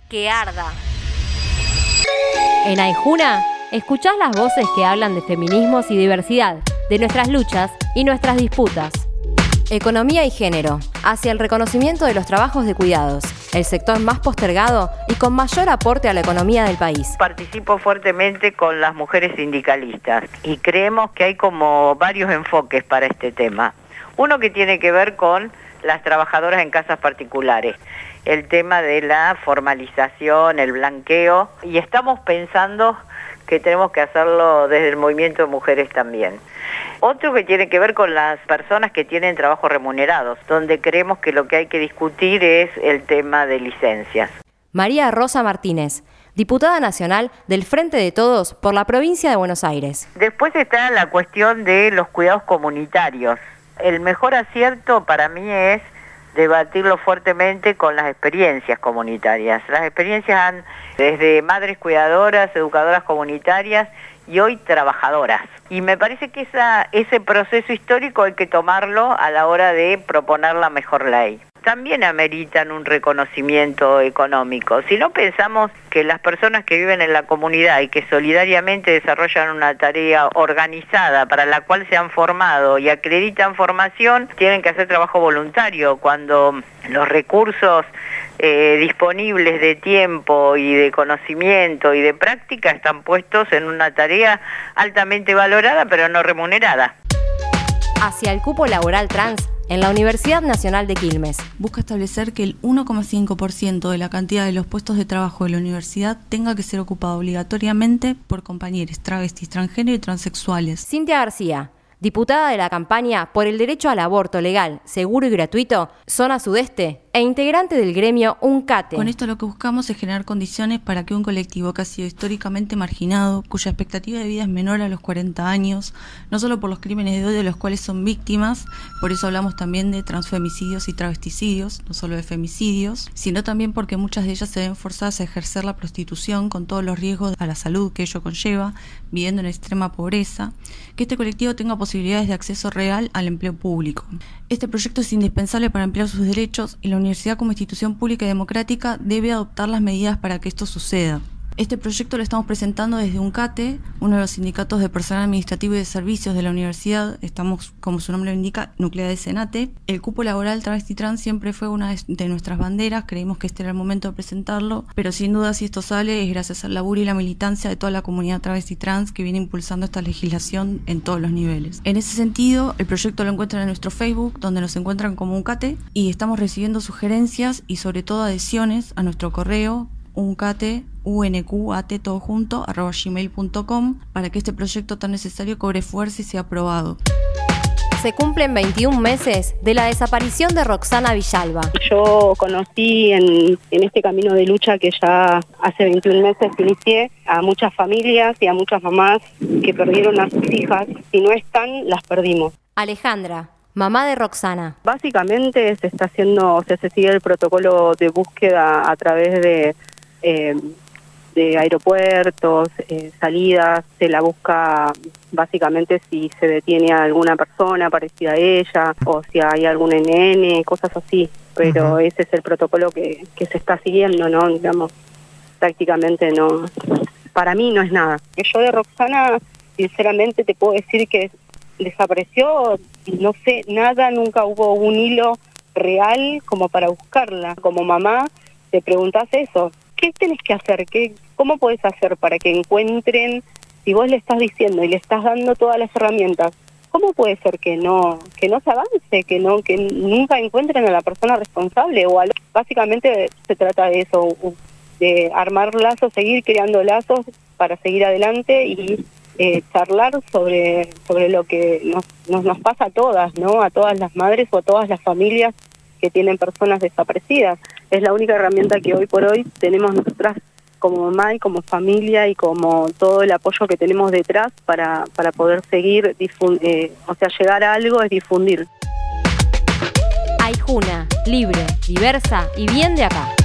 que arda. En Aijuna, escuchás las voces que hablan de feminismos y diversidad, de nuestras luchas y nuestras disputas. Economía y género, hacia el reconocimiento de los trabajos de cuidados, el sector más postergado y con mayor aporte a la economía del país. Participo fuertemente con las mujeres sindicalistas y creemos que hay como varios enfoques para este tema. Uno que tiene que ver con las trabajadoras en casas particulares, el tema de la formalización, el blanqueo, y estamos pensando que tenemos que hacerlo desde el movimiento de mujeres también. Otro que tiene que ver con las personas que tienen trabajos remunerados, donde creemos que lo que hay que discutir es el tema de licencias. María Rosa Martínez, diputada nacional del Frente de Todos por la provincia de Buenos Aires. Después está la cuestión de los cuidados comunitarios. El mejor acierto para mí es debatirlo fuertemente con las experiencias comunitarias. Las experiencias han desde madres cuidadoras, educadoras comunitarias y hoy trabajadoras. Y me parece que ese proceso histórico hay que tomarlo a la hora de proponer la mejor ley. También ameritan un reconocimiento económico. Si no pensamos que las personas que viven en la comunidad y que solidariamente desarrollan una tarea organizada para la cual se han formado y acreditan formación, tienen que hacer trabajo voluntario cuando los recursos disponibles de tiempo y de conocimiento y de práctica están puestos en una tarea altamente valorada pero no remunerada. Hacia el cupo laboral trans en la Universidad Nacional de Quilmes. Busca establecer que el 1,5% de la cantidad de los puestos de trabajo de la universidad tenga que ser ocupado obligatoriamente por compañeros travestis, transgénero y transexuales. Cintia García, diputada de la campaña por el derecho al aborto legal, seguro y gratuito, zona sudeste, e integrante del gremio UNCATE. Con esto lo que buscamos es generar condiciones para que un colectivo que ha sido históricamente marginado, cuya expectativa de vida es menor a los 40 años, no solo por los crímenes de odio de los cuales son víctimas, por eso hablamos también de transfemicidios y travesticidios, no solo de femicidios, sino también porque muchas de ellas se ven forzadas a ejercer la prostitución con todos los riesgos a la salud que ello conlleva, viviendo en extrema pobreza, que este colectivo tenga posibilidades de acceso real al empleo público. Este proyecto es indispensable para ampliar sus derechos y la universidad como institución pública y democrática debe adoptar las medidas para que esto suceda. Este proyecto lo estamos presentando desde UNCATE, uno de los sindicatos de personal administrativo y de servicios de la universidad. Estamos, como su nombre lo indica, nucleados de Senate. El cupo laboral travesti trans siempre fue una de nuestras banderas, creímos que este era el momento de presentarlo, pero sin duda si esto sale es gracias al laburo y la militancia de toda la comunidad travesti trans que viene impulsando esta legislación en todos los niveles. En ese sentido, el proyecto lo encuentran en nuestro Facebook, donde nos encuentran como UNCATE, y estamos recibiendo sugerencias y sobre todo adhesiones a nuestro correo uncat@gmail.com para que este proyecto tan necesario cobre fuerza y sea aprobado. Se cumplen 21 meses de la desaparición de Roxana Villalba. Yo conocí en este camino de lucha que ya hace 21 meses inicié a muchas familias y a muchas mamás que perdieron a sus hijas. Si no están, las perdimos. Alejandra, mamá de Roxana. Básicamente se sigue el protocolo de búsqueda a través de aeropuertos, salidas, se la busca básicamente si se detiene a alguna persona parecida a ella o si hay algún NN, cosas así, pero ese es el protocolo que se está siguiendo, ¿no? Digamos, prácticamente no, para mí no es nada. Yo de Roxana, sinceramente te puedo decir que desapareció, no sé nada, nunca hubo un hilo real como para buscarla. Como mamá te preguntás eso, ¿qué tenés que hacer? ¿Cómo podés hacer para que encuentren, si vos le estás diciendo y le estás dando todas las herramientas, cómo puede ser que no se avance, que nunca encuentren a la persona responsable? Básicamente se trata de eso, de armar lazos, seguir creando lazos para seguir adelante y charlar sobre lo que nos pasa a todas, ¿no? A todas las madres o a todas las familias que tienen personas desaparecidas. Es la única herramienta que hoy por hoy tenemos nosotras como mamá y como familia y como todo el apoyo que tenemos detrás para poder seguir, llegar a algo es difundir. Aijuna, libre, diversa y bien de acá.